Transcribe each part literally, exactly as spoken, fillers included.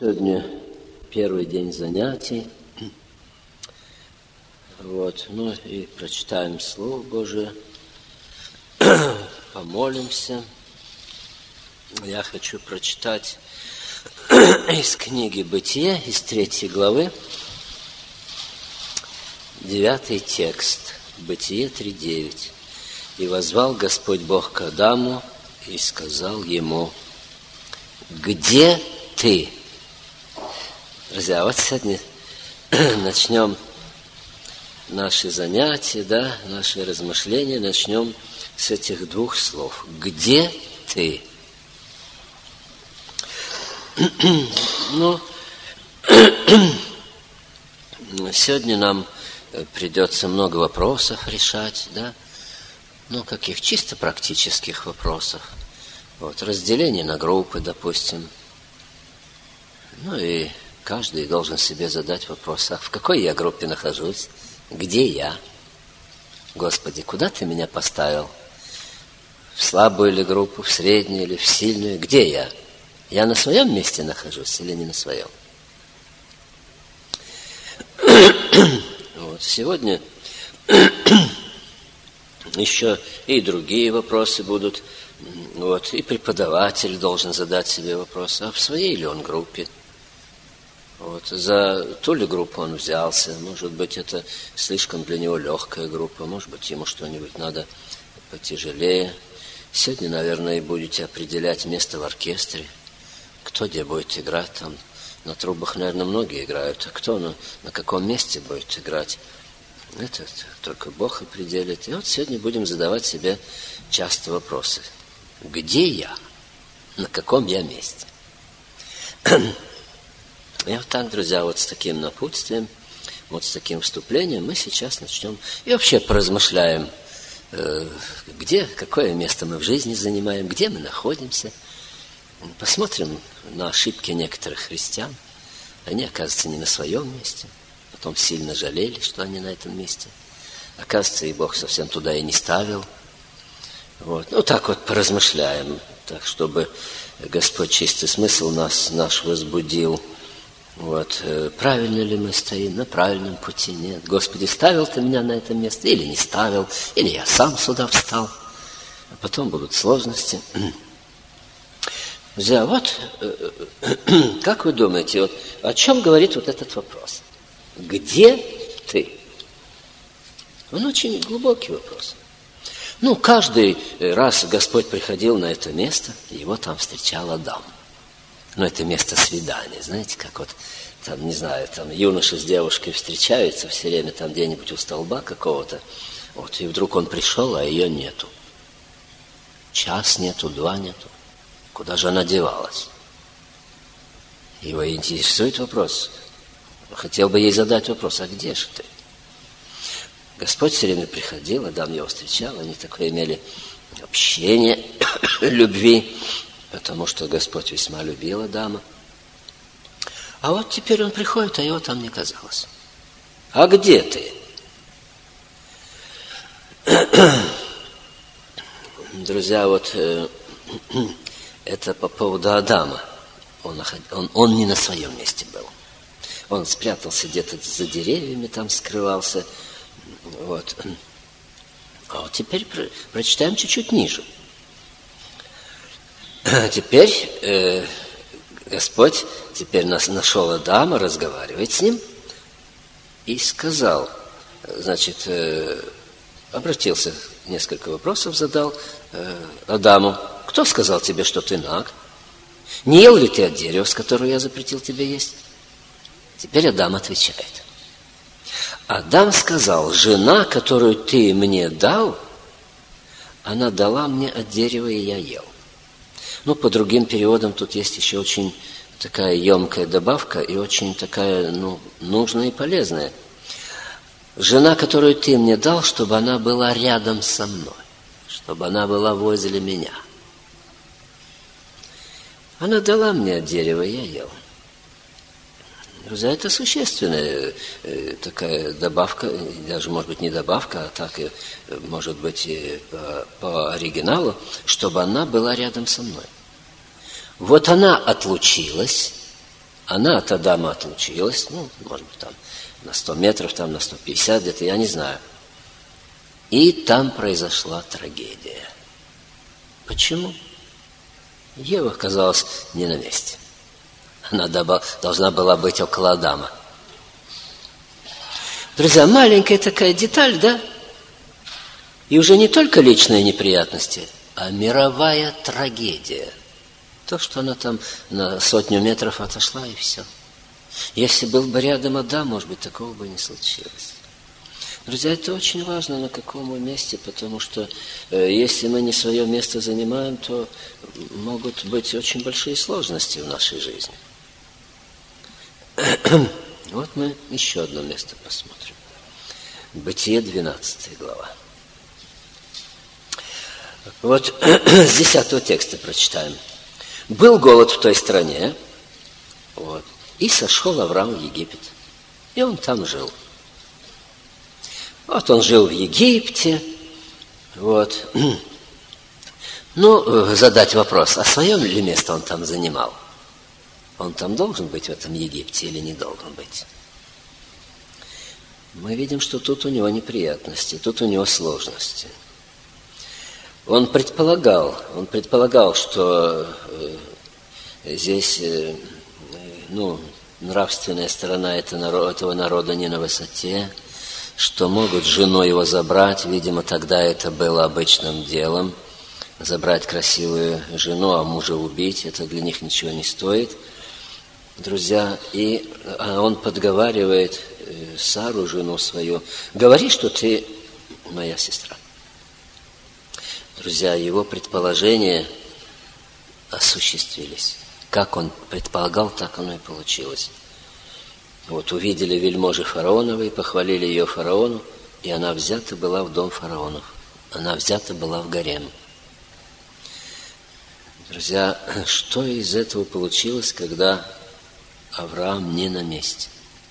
Сегодня первый день занятий. Вот, ну и прочитаем Слово Божие, помолимся. Я хочу прочитать из книги «Бытие», из третьей главы, девятый текст, Бытие три девять. «И возвал Господь Бог к Адаму и сказал ему: где ты?» Друзья, вот сегодня начнем наши занятия, да, наши размышления, начнем с этих двух слов. Где ты? Ну, сегодня нам придется много вопросов решать, да, ну, каких чисто практических вопросов. Вот, разделение на группы, допустим. Ну и каждый должен себе задать вопрос: а в какой я группе нахожусь? Где я? Господи, куда ты меня поставил? В слабую ли группу, в среднюю или в сильную? Где я? Я на своем месте нахожусь или не на своем? Вот, сегодня еще и другие вопросы будут. Вот, и преподаватель должен задать себе вопрос: а в своей ли он группе? Вот, за ту ли группу он взялся? Может быть, это слишком для него легкая группа, может быть, ему что-нибудь надо потяжелее. Сегодня, наверное, и будете определять место в оркестре. Кто где будет играть там? На трубах, наверное, многие играют. А кто на, на каком месте будет играть? Это только Бог определит. И вот сегодня будем задавать себе часто вопросы. Где я? На каком я месте? И вот так, друзья, вот с таким напутствием, вот с таким вступлением мы сейчас начнем и вообще поразмышляем, э, где, какое место мы в жизни занимаем, где мы находимся. Посмотрим на ошибки некоторых христиан. Они, оказывается, не на своем месте. Потом сильно жалели, что они на этом месте. Оказывается, и Бог совсем туда и не ставил. Вот. Ну, так вот поразмышляем, так, чтобы Господь чистый смысл нас, наш возбудил. Вот, правильно ли мы стоим, на правильном пути, нет. Господи, ставил ты меня на это место или не ставил, или я сам сюда встал. А потом будут сложности. Друзья, вот, как вы думаете, вот, о чем говорит вот этот вопрос? Где ты? Он очень глубокий вопрос. Ну, каждый раз Господь приходил на это место, его там встречал Адам. Но это место свидания, знаете, как вот, там, не знаю, там юноша с девушкой встречаются все время там где-нибудь у столба какого-то, вот, и вдруг он пришел, а ее нету. Час нету, два нету. Куда же она девалась? Его интересует вопрос. Хотел бы ей задать вопрос: а где же ты? Господь все время приходил, Адам его встречал, они такое имели общение любви, потому что Господь весьма любил Адама. А вот теперь он приходит, а его там не казалось. А где ты? Друзья, вот э, это по поводу Адама. Он, он, он не на своем месте был. Он спрятался где-то за деревьями, там скрывался. Вот. А вот теперь про, прочитаем чуть-чуть ниже. Теперь э, Господь теперь нас нашел Адама, разговаривает с ним и сказал, значит, э, обратился, несколько вопросов задал э, Адаму. Кто сказал тебе, что ты наг? Не ел ли ты от дерева, с которого я запретил тебе есть? Теперь Адам отвечает. Адам сказал: жена, которую ты мне дал, она дала мне от дерева, и я ел. Ну, по другим переводам тут есть еще очень такая емкая добавка и очень такая, ну, нужная и полезная. Жена, которую ты мне дал, чтобы она была рядом со мной, чтобы она была возле меня. Она дала мне от дерева, и я ел. Друзья, это существенная э, такая добавка, даже, может быть, не добавка, а так, и, может быть, и по, по оригиналу, чтобы она была рядом со мной. Вот она отлучилась, Она от Адама отлучилась, ну, может быть, там на сто метров, там на сто пятьдесят где-то, я не знаю. И там произошла трагедия. Почему? Ева оказалась не на месте. Она должна была быть около Адама. Друзья, маленькая такая деталь, да? И уже не только личные неприятности, а мировая трагедия. То, что она там на сотню метров отошла, и все. Если был бы рядом Адам, может быть, такого бы не случилось. Друзья, это очень важно, на каком мы месте, потому что э, если мы не свое место занимаем, то могут быть очень большие сложности в нашей жизни. Вот мы еще одно место посмотрим. Бытие, двенадцатая глава. Вот с десятого текста прочитаем. Был голод в той стране, вот, и сошел Авраам в Египет, и он там жил. Вот он жил в Египте, вот. Ну, задать вопрос, а свое ли место он там занимал? Он там должен быть, в этом Египте, или не должен быть? Мы видим, что тут у него неприятности, тут у него сложности. Он предполагал, он предполагал, что э, здесь, э, ну, нравственная сторона этого, этого народа не на высоте, что могут жену его забрать. Видимо, тогда это было обычным делом. Забрать красивую жену, а мужа убить, это для них ничего не стоит. Друзья, и он подговаривает Сару, жену свою, говори, что ты моя сестра. Друзья, его предположения осуществились. Как он предполагал, так оно и получилось. Вот увидели вельможи фараоновы, похвалили ее фараону, и она взята была в дом фараонов. Она взята была в гарем. Друзья, что из этого получилось, когда Авраам не на месте?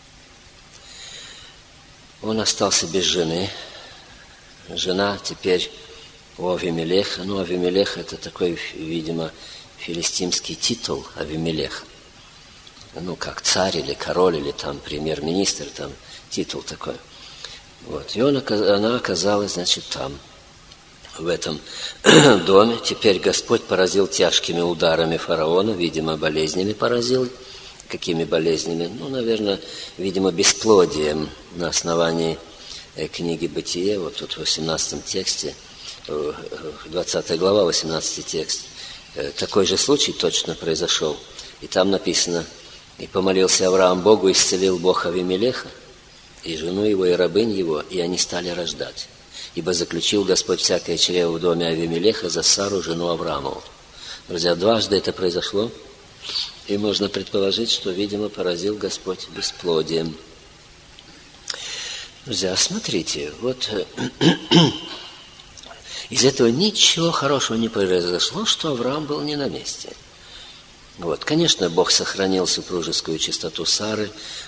Он остался без жены. Жена теперь у Авимелеха. Ну, Авимелех – это такой, видимо, филистимский титул Авимелеха. Ну, как царь или король, или там премьер-министр, там титул такой. Вот. И он, она оказалась, значит, там, в этом доме. Теперь Господь поразил тяжкими ударами фараона, видимо, болезнями поразил. Какими болезнями? Ну, наверное, видимо, бесплодием на основании книги «Бытие». Вот тут в восемнадцатом тексте, двадцатая глава, восемнадцатый текст. Такой же случай точно произошел. И там написано: «И помолился Авраам Богу, и исцелил Бог Авимелеха, и жену его, и рабынь его, и они стали рождать. Ибо заключил Господь всякое чрево в доме Авимелеха за Сару, жену Авраамову». Друзья, дважды это произошло, и можно предположить, что, видимо, поразил Господь бесплодием. Друзья, смотрите, вот из этого ничего хорошего не произошло, что Авраам был не на месте. Вот, конечно, Бог сохранил супружескую чистоту Сары,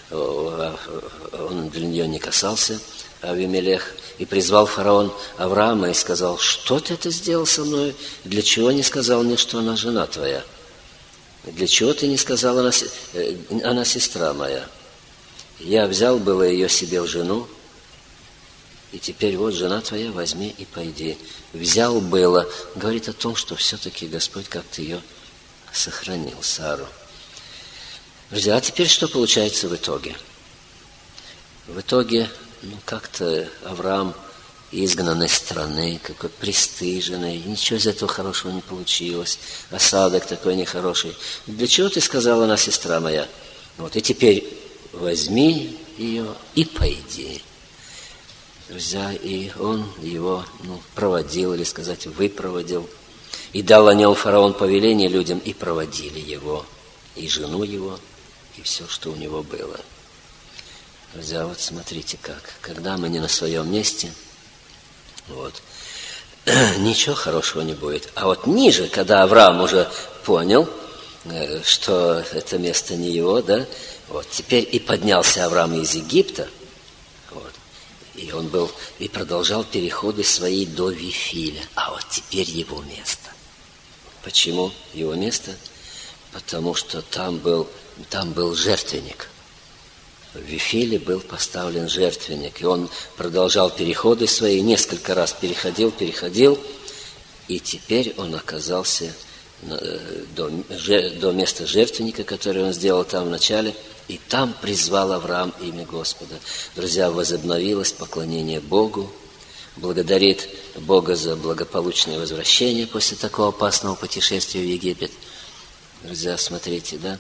он для нее не касался, Авимелех, и призвал фараон Авраама и сказал: что ты это сделал со мной? Для чего не сказал мне, что она жена твоя? Для чего ты не сказал, она, она сестра моя? Я взял было ее себе в жену, и теперь вот жена твоя, возьми и пойди. Взял было, говорит о том, что все-таки Господь как-то ее сохранил, Сару. Друзья, а теперь что получается в итоге? В итоге, ну, как-то Авраам изгнан из страны, какой пристыженный, ничего из этого хорошего не получилось, осадок такой нехороший. Для чего ты сказала, она сестра моя? Вот, и теперь возьми ее и пойди. Друзья, и он его, ну, проводил, или сказать, выпроводил. И дал о нем фараон повеление людям, и проводили его, и жену его, и все, что у него было. Друзья, вот смотрите как. Когда мы не на своем месте, вот, ничего хорошего не будет. А вот ниже, когда Авраам уже понял, что это место не его, да, вот, теперь и поднялся Авраам из Египта, вот, и он был, и продолжал переходы свои до Вифиля. А вот теперь его место. Почему его место? Потому что там был там был жертвенник. В Вифиле был поставлен жертвенник, и он продолжал переходы свои, несколько раз переходил, переходил, и теперь он оказался до, до места жертвенника, который он сделал там в начале, и там призвал Авраам имя Господа. Друзья, возобновилось поклонение Богу, благодарит Бога за благополучное возвращение после такого опасного путешествия в Египет. Друзья, смотрите, да?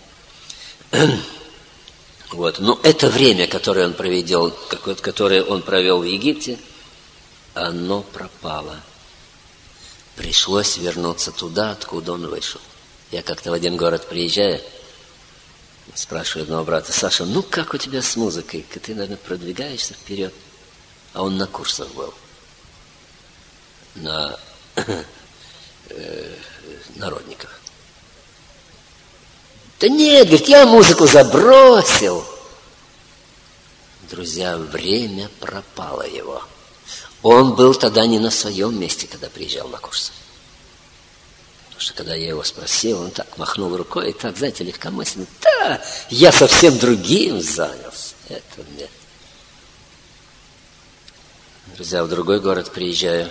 Вот. Но это время, которое он проведел, которое он провел в Египте, оно пропало. Пришлось вернуться туда, откуда он вышел. Я как-то в один город приезжаю, спрашиваю одного брата: Саша, ну как у тебя с музыкой? Ты, наверное, продвигаешься вперед. А он на курсах был. На э, народниках. Да нет, говорит, я музыку забросил. Друзья, время пропало его. Он был тогда не на своем месте, когда приезжал на курсы. Потому что когда я его спросил, он так махнул рукой, и так, знаете, легкомысленно: да, я совсем другим занялся. Это нет. Друзья, в другой город приезжаю.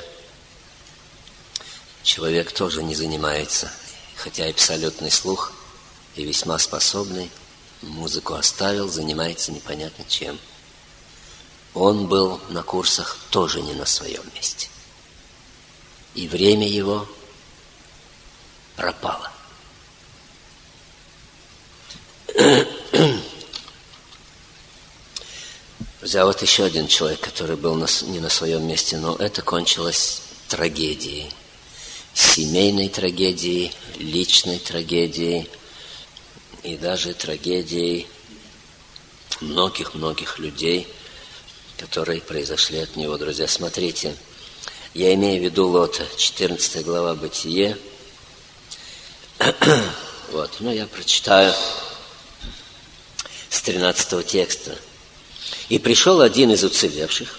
Человек тоже не занимается, хотя и абсолютный слух, и весьма способный, музыку оставил, занимается непонятно чем. Он был на курсах тоже не на своем месте. И время его пропало. Друзья, вот еще один человек, который был не на своем месте, но это кончилось трагедией. Семейной трагедией, личной трагедией и даже трагедией многих-многих людей, которые произошли от него. Друзья, смотрите, я имею в виду Лота, четырнадцатая глава Бытие. Вот, ну я прочитаю с тринадцатого текста. «И пришел один из уцелевших».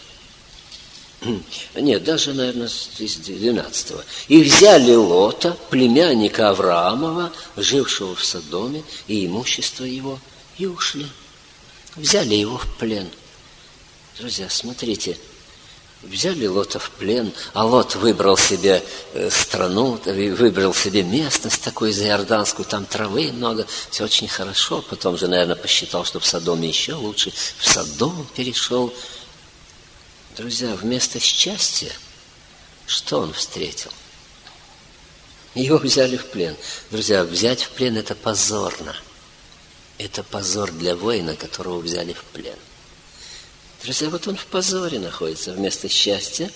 Нет, даже, наверное, из двенадцатого. «И взяли Лота, племянника Авраамова, жившего в Содоме, и имущество его, и ушли». Взяли его в плен. Друзья, смотрите, взяли Лота в плен, а Лот выбрал себе страну, выбрал себе местность такую заиорданскую, там травы много, все очень хорошо. Потом же, наверное, посчитал, что в Содоме еще лучше. В Содом перешел. Друзья, вместо счастья, что он встретил? Его взяли в плен. Друзья, взять в плен – это позорно. Это позор для воина, которого взяли в плен. Друзья, вот он в позоре находится вместо счастья.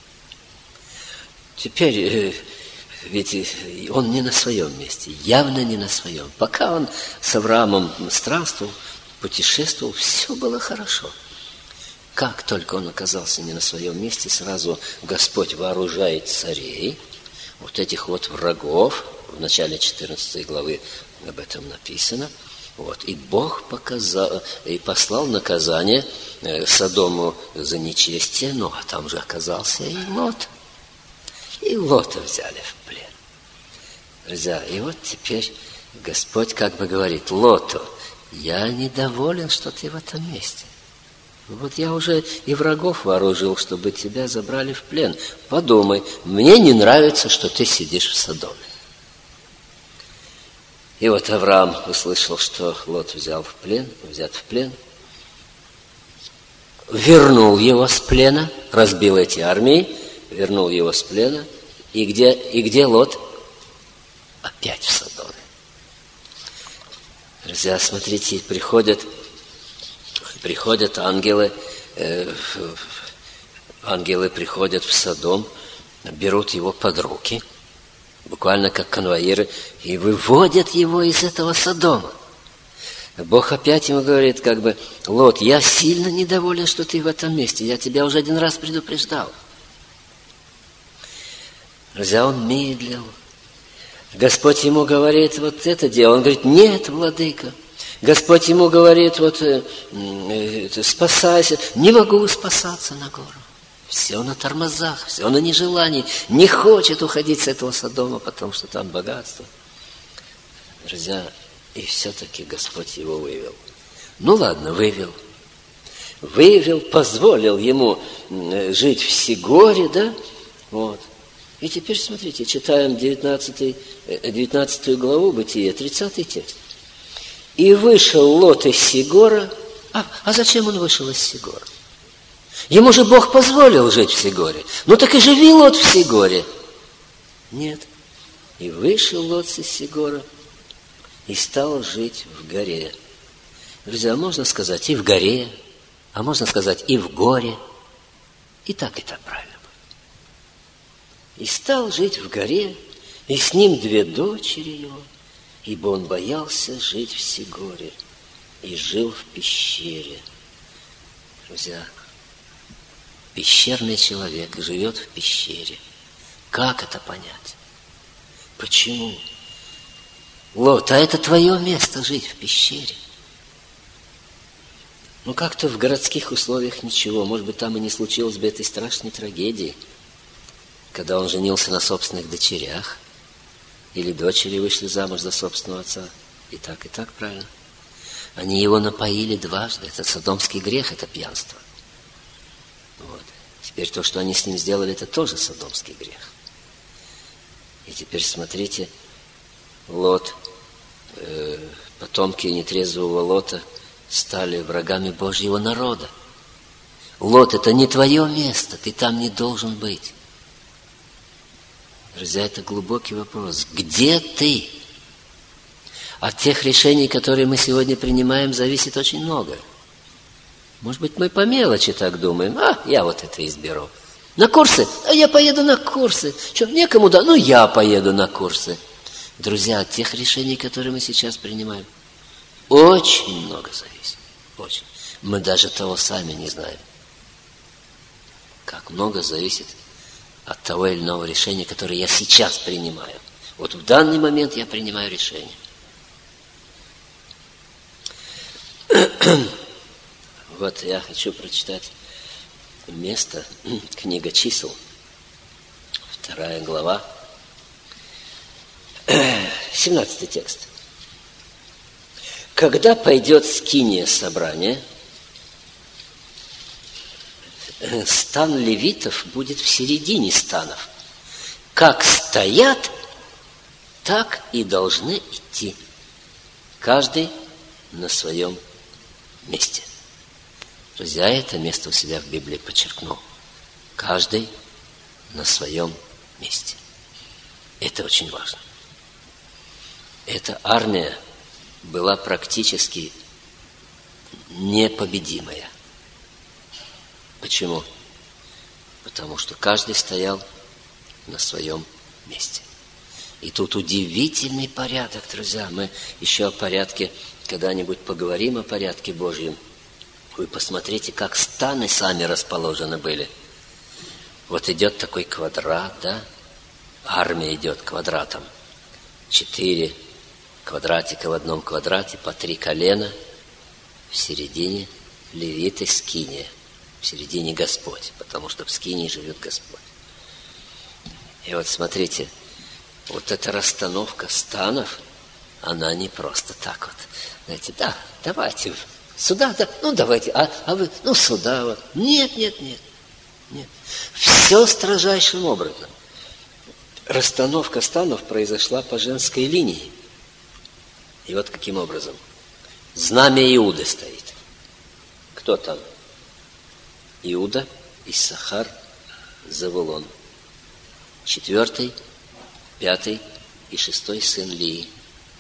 Теперь, ведь он не на своем месте, явно не на своем. Пока он с Авраамом странствовал, путешествовал, все было хорошо. Как только он оказался не на своем месте, сразу Господь вооружает царей, вот этих вот врагов. В начале четырнадцатой главы об этом написано. Вот. И Бог показал, и послал наказание Содому за нечестие, ну, а там же оказался и Лот. И Лота взяли в плен. Друзья, и вот теперь Господь как бы говорит: Лоту, я недоволен, что ты в этом месте. Вот я уже и врагов вооружил, чтобы тебя забрали в плен. Подумай, мне не нравится, что ты сидишь в Содоме. И вот Авраам услышал, что Лот взял в плен, взят в плен, вернул его с плена, разбил эти армии, вернул его с плена. И где, и где Лот? Опять в Содоме. Друзья, смотрите, приходят, приходят ангелы, э, ангелы приходят в Содом, берут его под руки, буквально как конвоиры, и выводят его из этого Содома. Бог опять ему говорит, как бы: Лот, я сильно недоволен, что ты в этом месте, я тебя уже один раз предупреждал. Друзья, он медлил. Господь ему говорит: вот это дело. Он говорит: нет, владыка. Господь ему говорит: вот э, э, спасайся. Не могу спасаться на гору. Все на тормозах, все на нежелании. Не хочет уходить с этого Содома, потому что там богатство. Друзья, И все-таки Господь его вывел. Ну ладно, вывел. Вывел, позволил ему жить в Сигоре, да? Вот. И теперь, смотрите, читаем девятнадцатую главу Бытия, тридцатый текст. «И вышел Лот из Сигора». А, а зачем он вышел из Сигора? Ему же Бог позволил жить в Сигоре. Ну так и живи, Лот, в Сигоре. Нет. И вышел Лот из Сигора и стал жить в горе. Друзья, можно сказать и в горе, а можно сказать и в горе. И так, и так правильно будет. И стал жить в горе, и с ним две дочери его, ибо он боялся жить в Сигоре и жил в пещере. Друзья, пещерный человек живет в пещере. Как это понять? Почему? Лот, а это твое место жить в пещере. Ну, как-то в городских условиях ничего. Может быть, там и не случилось бы этой страшной трагедии, когда он женился на собственных дочерях, или дочери вышли замуж за собственного отца. И так, и так, правильно. Они его напоили дважды. Это содомский грех, это пьянство. Вот. Теперь то, что они с ним сделали, это тоже содомский грех. И теперь смотрите, Лот, э, потомки нетрезвого Лота стали врагами Божьего народа. Лот, это не твое место, ты там не должен быть. Друзья, это глубокий вопрос. Где ты? От тех решений, которые мы сегодня принимаем, зависит очень многое. Может быть, мы по мелочи так думаем. А, я вот это изберу. На курсы? А я поеду на курсы. Что, некому, да? Ну, я поеду на курсы. Друзья, от тех решений, которые мы сейчас принимаем, очень много зависит. Очень. Мы даже того сами не знаем. Как много зависит от того или иного решения, которое я сейчас принимаю. Вот в данный момент я принимаю решение. Вот я хочу прочитать место, книга чисел, вторая глава, семнадцатый текст. Когда пойдет скиния собрания, стан левитов будет в середине станов. Как стоят, так и должны идти. Каждый на своем месте. Друзья, это место у себя в Библии подчеркнул. Каждый на своем месте. Это очень важно. Эта армия была практически непобедимая. Почему? Потому что каждый стоял на своем месте. И тут удивительный порядок, друзья. Мы еще о порядке когда-нибудь поговорим, о порядке Божьем. Вы посмотрите, как станы сами расположены были. Вот идет такой квадрат, да? Армия идет квадратом. Четыре квадратика в одном квадрате, по три колена. В середине левиты, скиния. В середине Господь, потому что в скинии живет Господь. И вот смотрите, вот эта расстановка станов, она не просто так вот. Знаете, да, давайте сюда, да, ну давайте, а, а вы, ну сюда вот. Нет, нет, нет, нет. Все строжайшим образом. Расстановка станов произошла по женской линии. И вот каким образом. Знамя Иуды стоит. Кто там? Иуда, Иссахар, Завулон. Четвертый, пятый и шестой сын Лии.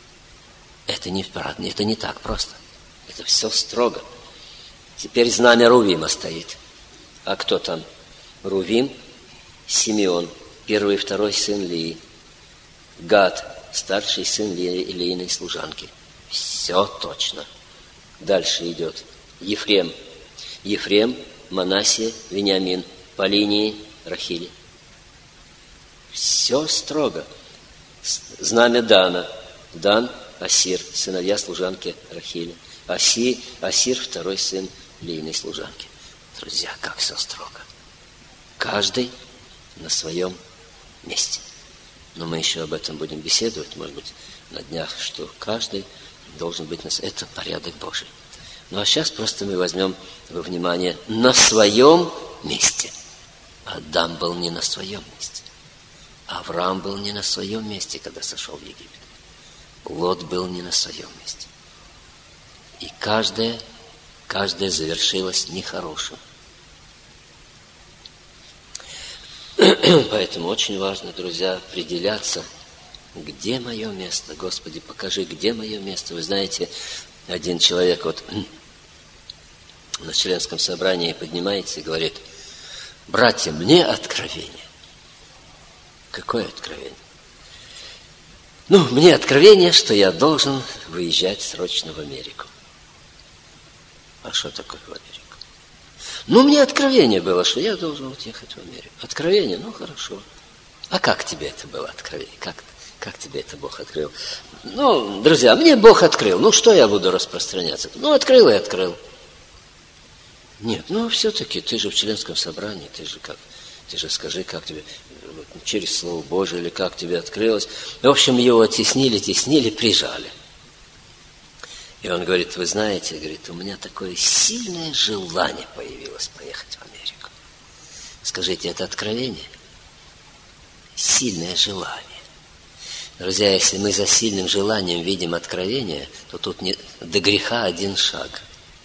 Это не, это не так просто. Это все строго. Теперь знамя Рувима стоит. А кто там? Рувим, Симеон, первый и второй сын Лии. Гад, старший сын Лииной служанки. Все точно. Дальше идет Ефрем. Ефрем, Манассия, Вениамин. По линии Рахили. Все строго. Знамя Дана. Дан, Асир, сыновья служанки Рахили. Аси, Асир, второй сын Лииной служанки. Друзья, как все строго. Каждый на своем месте. Но мы еще об этом будем беседовать, может быть, на днях, что каждый должен быть, это порядок Божий. Ну а сейчас просто мы возьмем во внимание на своем месте. Адам был не на своем месте. Авраам был не на своем месте, когда сошел в Египет. Лот был не на своем месте. И каждое, каждое завершилось нехорошим. Поэтому очень важно, друзья, определяться, где мое место. Господи, покажи, где мое место. Вы знаете, один человек вот на членском собрании поднимается и говорит: братья, мне откровение. Какое откровение? Ну, мне откровение, что я должен выезжать срочно в Америку. А что такое в Америку? Ну, мне откровение было, что я должен вот ехать в Америку. Откровение? Ну, хорошо. А как тебе это было откровение? Как, как тебе это Бог открыл? Ну, друзья, мне Бог открыл. Ну, что я буду распространяться? Ну, открыл и открыл. Нет, ну, все-таки ты же в членском собрании, ты же как... Ты же скажи, как тебе, через Слово Божие, или как тебе открылось. В общем, его теснили, теснили, прижали. И он говорит: вы знаете, говорит, у меня такое сильное желание появилось поехать в Америку. Скажите, это откровение? Сильное желание. Друзья, если мы за сильным желанием видим откровение, то тут не, до греха один шаг.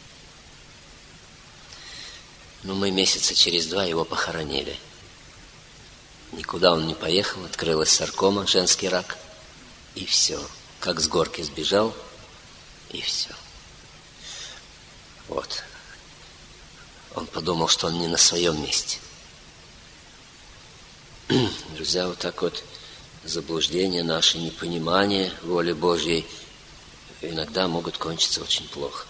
Но мы месяца через два его похоронили. Никуда он не поехал, открылась саркома, женский рак, и все. Как с горки сбежал, и все. Вот. Он подумал, что он не на своем месте. Друзья, вот так вот заблуждение наше, непонимание воли Божьей иногда могут кончиться очень плохо.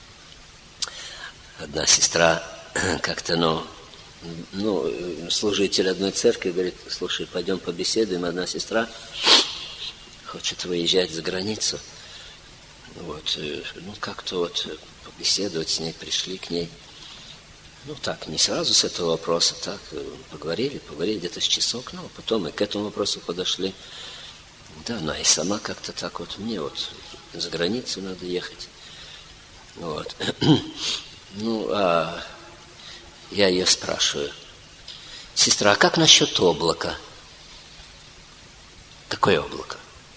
Одна сестра как-то, ну, ну, служитель одной церкви говорит: слушай, пойдем побеседуем. Одна сестра хочет выезжать за границу. Вот, ну, как-то вот побеседовать с ней, пришли к ней. Ну, так, не сразу с этого вопроса, так, поговорили, поговорили где-то с часок, ну, потом и к этому вопросу подошли. Да, она и сама как-то так вот, мне вот за границу надо ехать. Вот. Ну, а я ее спрашиваю: сестра, а как насчет облака? Какое облако?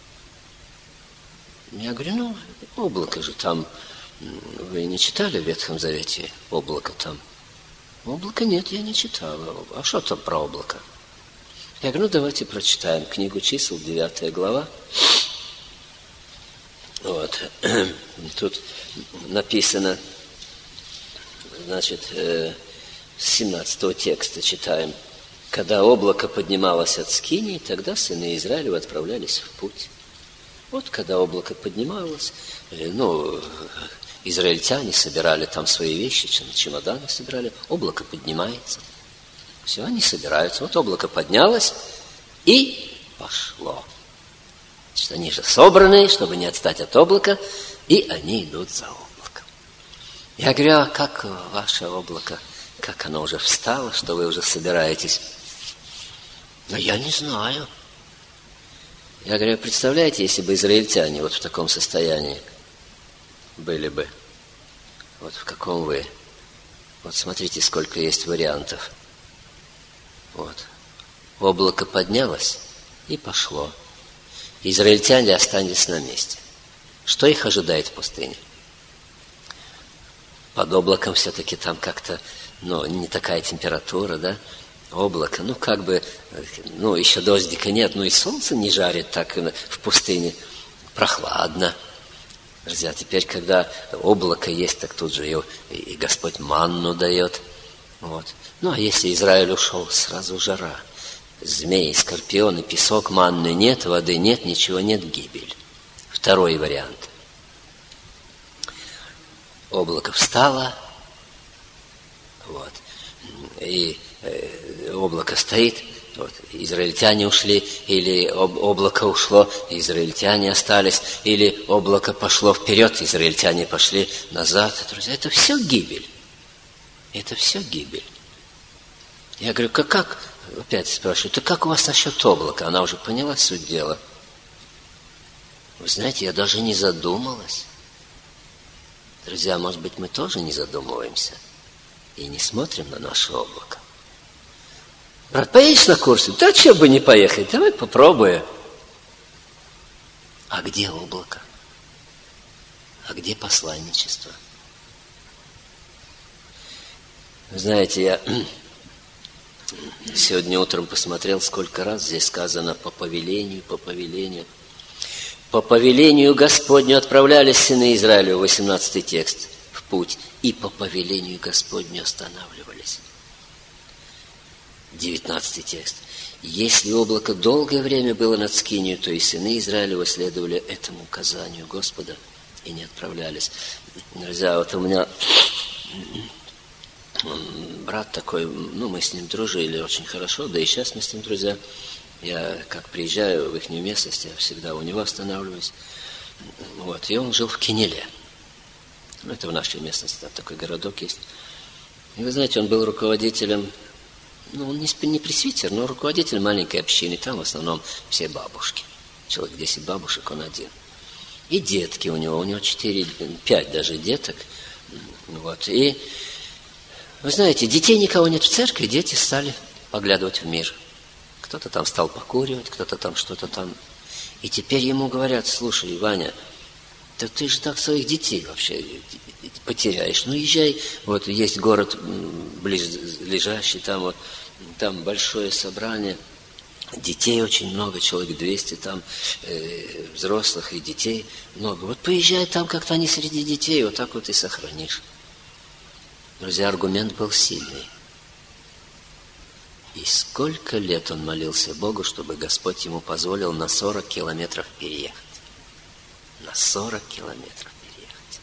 Я говорю: ну, облако же там, вы не читали в Ветхом Завете облако там? Облака нет, я не читала. А что там про облако? Я говорю: ну, давайте прочитаем книгу Чисел, девятая глава. Вот. Тут написано, значит, с семнадцатого текста читаем. Когда облако поднималось от Скинии, тогда сыны Израилева отправлялись в путь. Вот когда облако поднималось, ну, израильтяне собирали там свои вещи, чемоданы собирали, облако поднимается. Все, они собираются. Вот облако поднялось и пошло. Значит, они же собраны, чтобы не отстать от облака, и они идут за облаком. Я говорю: а как ваше облако, как оно уже встало, что вы уже собираетесь? Но я не знаю. Я говорю: представляете, если бы израильтяне вот в таком состоянии были бы, вот в каком вы, вот смотрите, сколько есть вариантов. Вот. Облако поднялось и пошло. Израильтяне остались на месте. Что их ожидает в пустыне? Под облаком все-таки там как-то, ну, не такая температура, да? Облако, ну, как бы, ну, еще дождика нет, ну, и солнце не жарит так в пустыне. Прохладно. Друзья, теперь, когда облако есть, так тут же и, и Господь манну дает. Вот. Ну, а если Израиль ушел, сразу жара. Змеи, скорпионы, песок, манны нет, воды нет, ничего нет, гибель. Второй вариант. Облако встало, вот, и э, облако стоит, вот, израильтяне ушли, или об, облако ушло, израильтяне остались, или облако пошло вперед, израильтяне пошли назад. Друзья, это все гибель. Это все гибель. Я говорю: как, как? Опять спрашиваю: ты как у вас насчет облака? Она уже поняла суть дела. Вы знаете, я даже не задумалась. Друзья, может быть, мы тоже не задумываемся и не смотрим на наше облако. Брат, поедешь на курсы? Да что бы не поехать, давай попробуем. А где облако? А где посланничество? Вы знаете, я сегодня утром посмотрел, сколько раз здесь сказано по повелению, по повелению. По повелению Господню отправлялись сыны Израиля, восемнадцатый текст, в путь, и по повелению Господню останавливались. девятнадцатый текст. Если облако долгое время было над Скинию, то и сыны Израилева следовали этому указанию Господа и не отправлялись. Друзья, вот у меня брат такой, ну, мы с ним дружили очень хорошо, да и сейчас мы с ним друзья. Я, как приезжаю в их местность, я всегда у него останавливаюсь. Вот, и он жил в Кинеле. Ну, это в нашей местности, там такой городок есть. И вы знаете, он был руководителем, ну, он не пресвитер, но руководитель маленькой общины. Там в основном все бабушки. Человек десять бабушек, он один. И детки у него, у него четыре, пять даже деток. Вот, и вы знаете, детей никого нет в церкви, дети стали поглядывать в мир. Кто-то там стал покуривать, кто-то там что-то там. И теперь ему говорят: слушай, Ваня, да ты же так своих детей вообще потеряешь. Ну, езжай, вот есть город близлежащий, там вот, там большое собрание, детей очень много, человек двести, там э, взрослых и детей много. Вот поезжай там, как-то они среди детей, вот так вот и сохранишь. Друзья, аргумент был сильный. И сколько лет он молился Богу, чтобы Господь ему позволил на сорок километров переехать. На сорок километров переехать.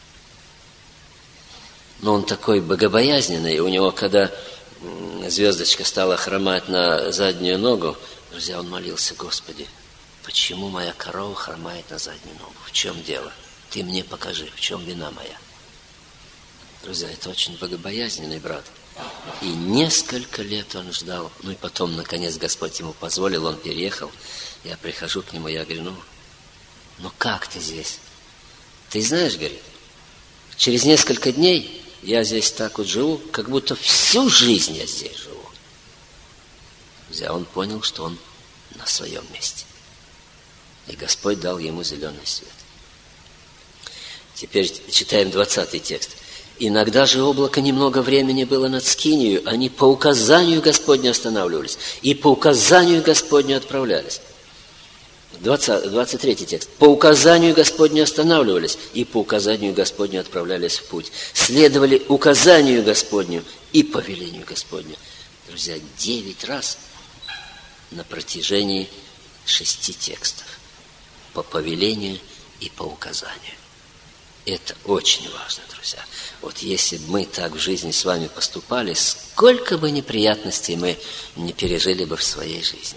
Но он такой богобоязненный. У него, когда звездочка стала хромать на заднюю ногу, друзья, он молился: Господи, почему моя корова хромает на заднюю ногу? В чем дело? Ты мне покажи, в чем вина моя. Друзья, это очень богобоязненный брат. И несколько лет он ждал. Ну и потом, наконец, Господь ему позволил, он переехал. Я прихожу к нему, я говорю: ну, ну как ты здесь? Ты знаешь, говорит, через несколько дней я здесь так вот живу, как будто всю жизнь я здесь живу. Друзья, он понял, что он на своем месте. И Господь дал ему зеленый свет. Теперь читаем двадцатый текст. Иногда же облако немного времени было над Скинию, они по указанию Господню останавливались и по указанию Господню отправлялись. двадцать, двадцать третий текст. По указанию Господню останавливались и по указанию Господню отправлялись в путь. Следовали указанию Господню и повелению Господню. Друзья, девять раз на протяжении шести текстов. По повелению и по указанию. Это очень важно, друзья. Вот если бы мы так в жизни с вами поступали, сколько бы неприятностей мы не пережили бы в своей жизни.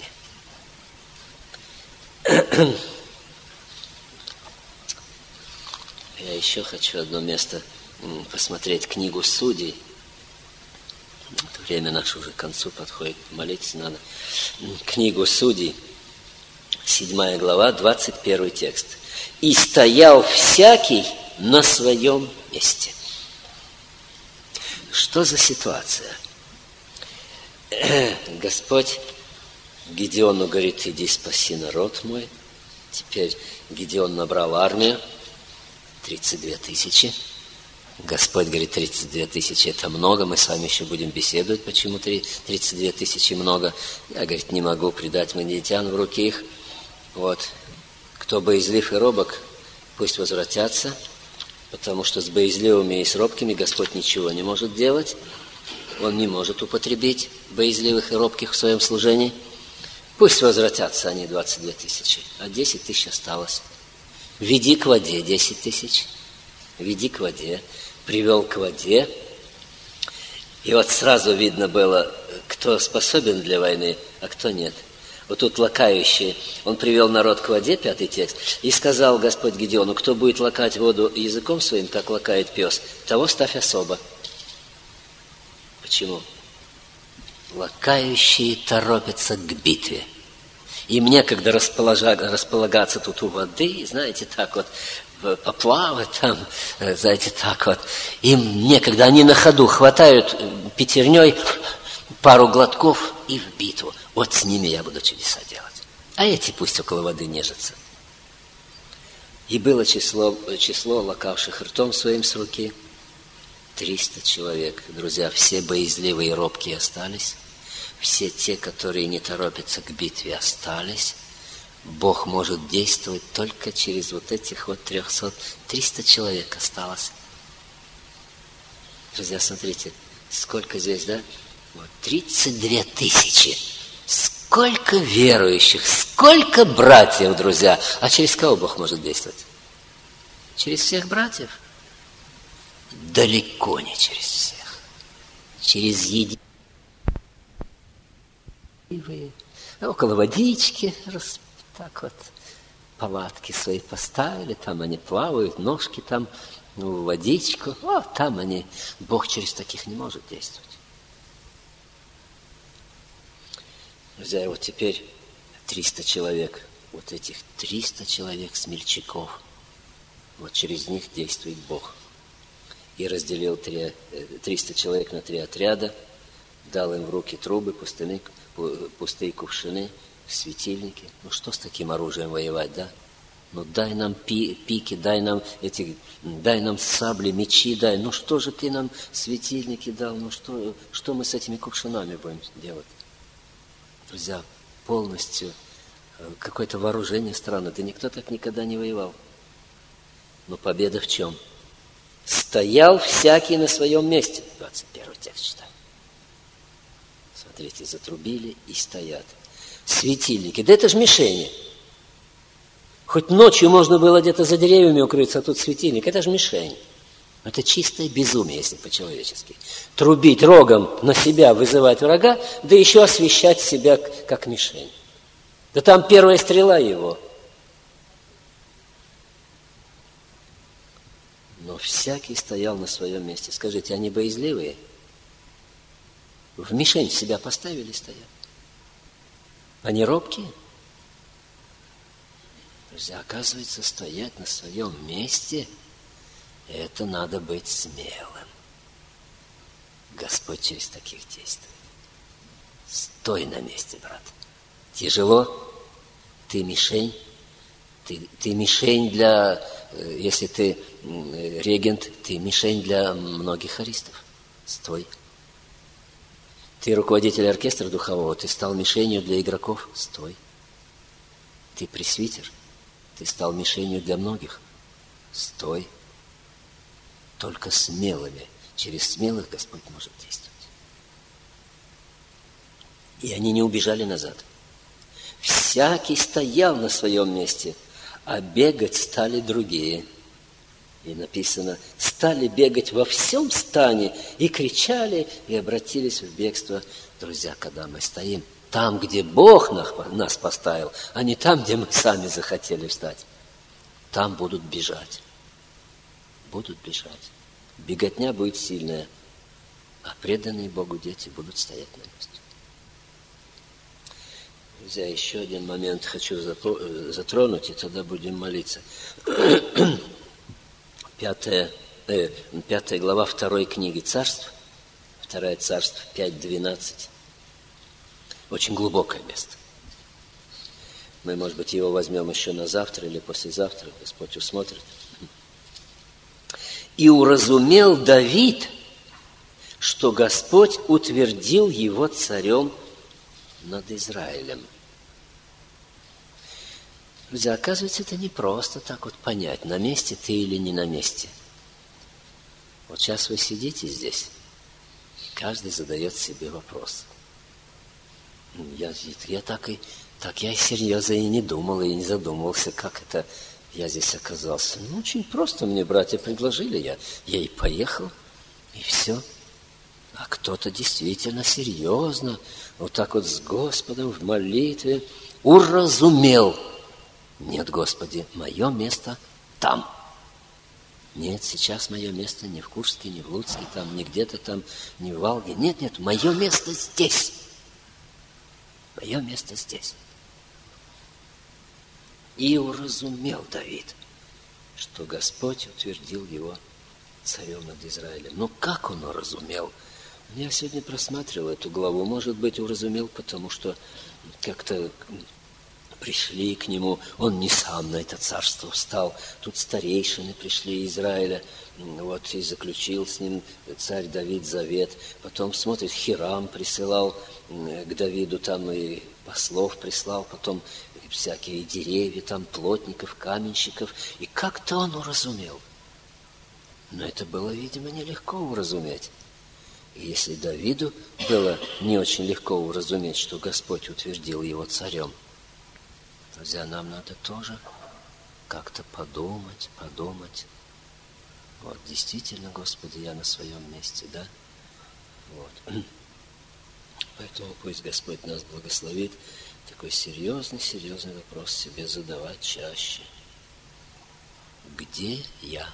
Я еще хочу одно место посмотреть, книгу Судей. Время наше уже к концу подходит, молиться надо. Книгу Судей, седьмая глава, двадцать первый текст. «И стоял всякий на своем месте». Что за ситуация? Господь Гедеону говорит: иди спаси народ мой. Теперь Гедеон набрал армию, тридцать две тысячи. Господь говорит: тридцать две тысячи это много, мы с вами еще будем беседовать, почему тридцать две тысячи много. Я, говорит, не могу предать мадиатян в руки их. Вот. Кто боязлив и робок, пусть возвратятся, потому что с боязливыми и с робкими Господь ничего не может делать. Он не может употребить боязливых и робких в своем служении. Пусть возвратятся они, двадцать две тысячи, а десять тысяч осталось. Веди к воде десять тысяч. Веди к воде. Привел к воде. И вот сразу видно было, кто способен для войны, а кто нет. Вот тут лакающие. Он привел народ к воде, пятый текст, и сказал Господь Гедеону: кто будет лакать воду языком своим, как лакает пес, того ставь особо. Почему? Лакающие торопятся к битве. Им некогда располагаться тут у воды, знаете, так вот, поплавать там, знаете, так вот. Им некогда, они на ходу хватают пятерней пару глотков и в битву. Вот с ними я буду чудеса делать. А эти пусть около воды нежатся. И было число, число лакавших ртом своим с руки триста человек. Друзья, все боязливые и робкие остались. Все те, которые не торопятся к битве, остались. Бог может действовать только через вот этих вот трехсот. Триста человек осталось. Друзья, смотрите, сколько здесь, да? Вот, тридцать две тысячи. Сколько верующих, сколько братьев, друзья. А через кого Бог может действовать? Через всех братьев? Далеко не через всех. Через единицу. Около водички рас, так вот палатки свои поставили, там они плавают, ножки там ну, в водичку, о, там они, Бог через таких не может действовать. Друзья, вот теперь триста человек, вот этих триста человек смельчаков, вот через них действует Бог. И разделил три, триста человек на три отряда, дал им в руки трубы, пустыны, пустые кувшины, светильники. Ну что с таким оружием воевать, да? Ну дай нам пи, пики, дай нам эти, дай нам сабли, мечи, дай. Ну что же ты нам светильники дал? Ну что, что мы с этими кувшинами будем делать? Друзья, полностью какое-то вооружение странное. Да никто так никогда не воевал. Но победа в чем? Стоял всякий на своем месте. двадцать первый текст читаем. Смотрите, затрубили и стоят. Светильники. Да это же мишени. Хоть ночью можно было где-то за деревьями укрыться, а тут светильник. Это же мишень. Это чистое безумие, если по-человечески. Трубить рогом на себя, вызывать врага, да еще освещать себя как мишень. Да там первая стрела его. Но всякий стоял на своем месте. Скажите, они боязливые? В мишень себя поставили, стоят. Они робкие? Друзья, оказывается, стоять на своем месте – это надо быть смелым. Господь через таких действует. Стой на месте, брат. Тяжело? Ты мишень? Ты, ты мишень для, если ты регент, ты мишень для многих хористов. Стой. Ты руководитель оркестра духового, ты стал мишенью для игроков. Стой. Ты пресвитер, ты стал мишенью для многих. Стой. Только смелыми, через смелых Господь может действовать. И они не убежали назад. Всякий стоял на своем месте, а бегать стали другие. И написано, стали бегать во всем стане, и кричали, и обратились в бегство. Друзья, когда мы стоим там, где Бог нас поставил, а не там, где мы сами захотели встать, там будут бежать. Будут бежать. Беготня будет сильная, а преданные Богу дети будут стоять на месте. Друзья, еще один момент хочу затронуть, и тогда будем молиться. Пятая, э, пятая глава второй книги Царств, вторая Царств пять двенадцать. Очень глубокое место. Мы, может быть, его возьмем еще на завтра или послезавтра, Господь усмотрит. «И уразумел Давид, что Господь утвердил его царем над Израилем». Друзья, оказывается, это не просто так вот понять, на месте ты или не на месте. Вот сейчас вы сидите здесь, и каждый задает себе вопрос. Я, я так и так я и серьезно и не думал, и не задумывался, как это я здесь оказался. Ну, очень просто мне братья предложили, я, я и поехал, и все. А кто-то действительно серьезно, вот так вот с Господом в молитве уразумел. Нет, Господи, мое место там. Нет, сейчас мое место не в Курске, не в Луцке, там, не где-то там, не в Валге. Нет, нет, мое место здесь. Мое место здесь. И уразумел Давид, что Господь утвердил его царем над Израилем. Ну, как он уразумел? Я сегодня просматривал эту главу. Может быть, уразумел, потому что как-то пришли к нему. Он не сам на это царство встал. Тут старейшины пришли из Израиля. Вот, и заключил с ним царь Давид завет. Потом, смотрит, Хирам присылал к Давиду, там и послов прислал, потом всякие деревья, там плотников, каменщиков. И как-то он уразумел. Но это было, видимо, нелегко уразуметь. И если Давиду было не очень легко уразуметь, что Господь утвердил его царем, друзья, нам надо тоже как-то подумать, подумать. Вот, действительно, Господи, я на своем месте, да? Вот. Поэтому пусть Господь нас благословит такой серьезный, серьезный вопрос себе задавать чаще. Где я?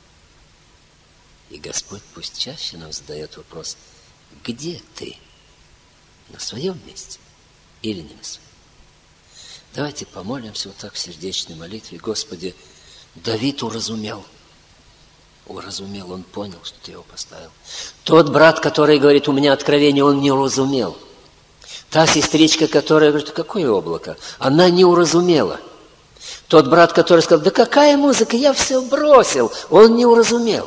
И Господь пусть чаще нам задает вопрос, где ты? На своем месте или не на своем? Давайте помолимся вот так в сердечной молитве. Господи, Давид уразумел. Уразумел, он понял, что ты его поставил. Тот брат, который говорит, у меня откровение, он не уразумел. Та сестричка, которая говорит, какое облако? Она не уразумела. Тот брат, который сказал, да какая музыка, я все бросил. Он не уразумел.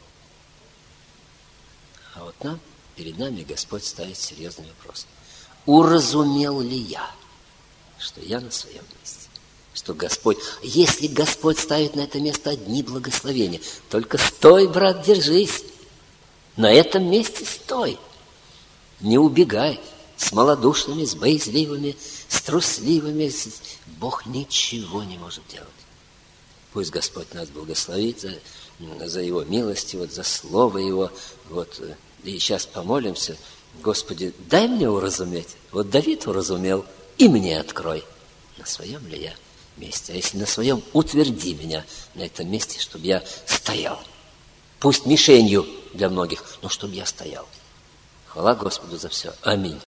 А вот нам, перед нами Господь ставит серьезный вопрос. Уразумел ли я, что я на своем месте? Что Господь, если Господь ставит на это место одни благословения, только стой, брат, держись. На этом месте стой. Не убегай с малодушными, с боязливыми, с трусливыми. Бог ничего не может делать. Пусть Господь нас благословит за, за Его милость, вот, за Слово Его. Вот. И сейчас помолимся. Господи, дай мне уразуметь. Вот Давид уразумел, и мне открой. На своем ли я месте? А если на своем, утверди меня на этом месте, чтобы я стоял. Пусть мишенью для многих, но чтобы я стоял. Хвала Господу за все. Аминь.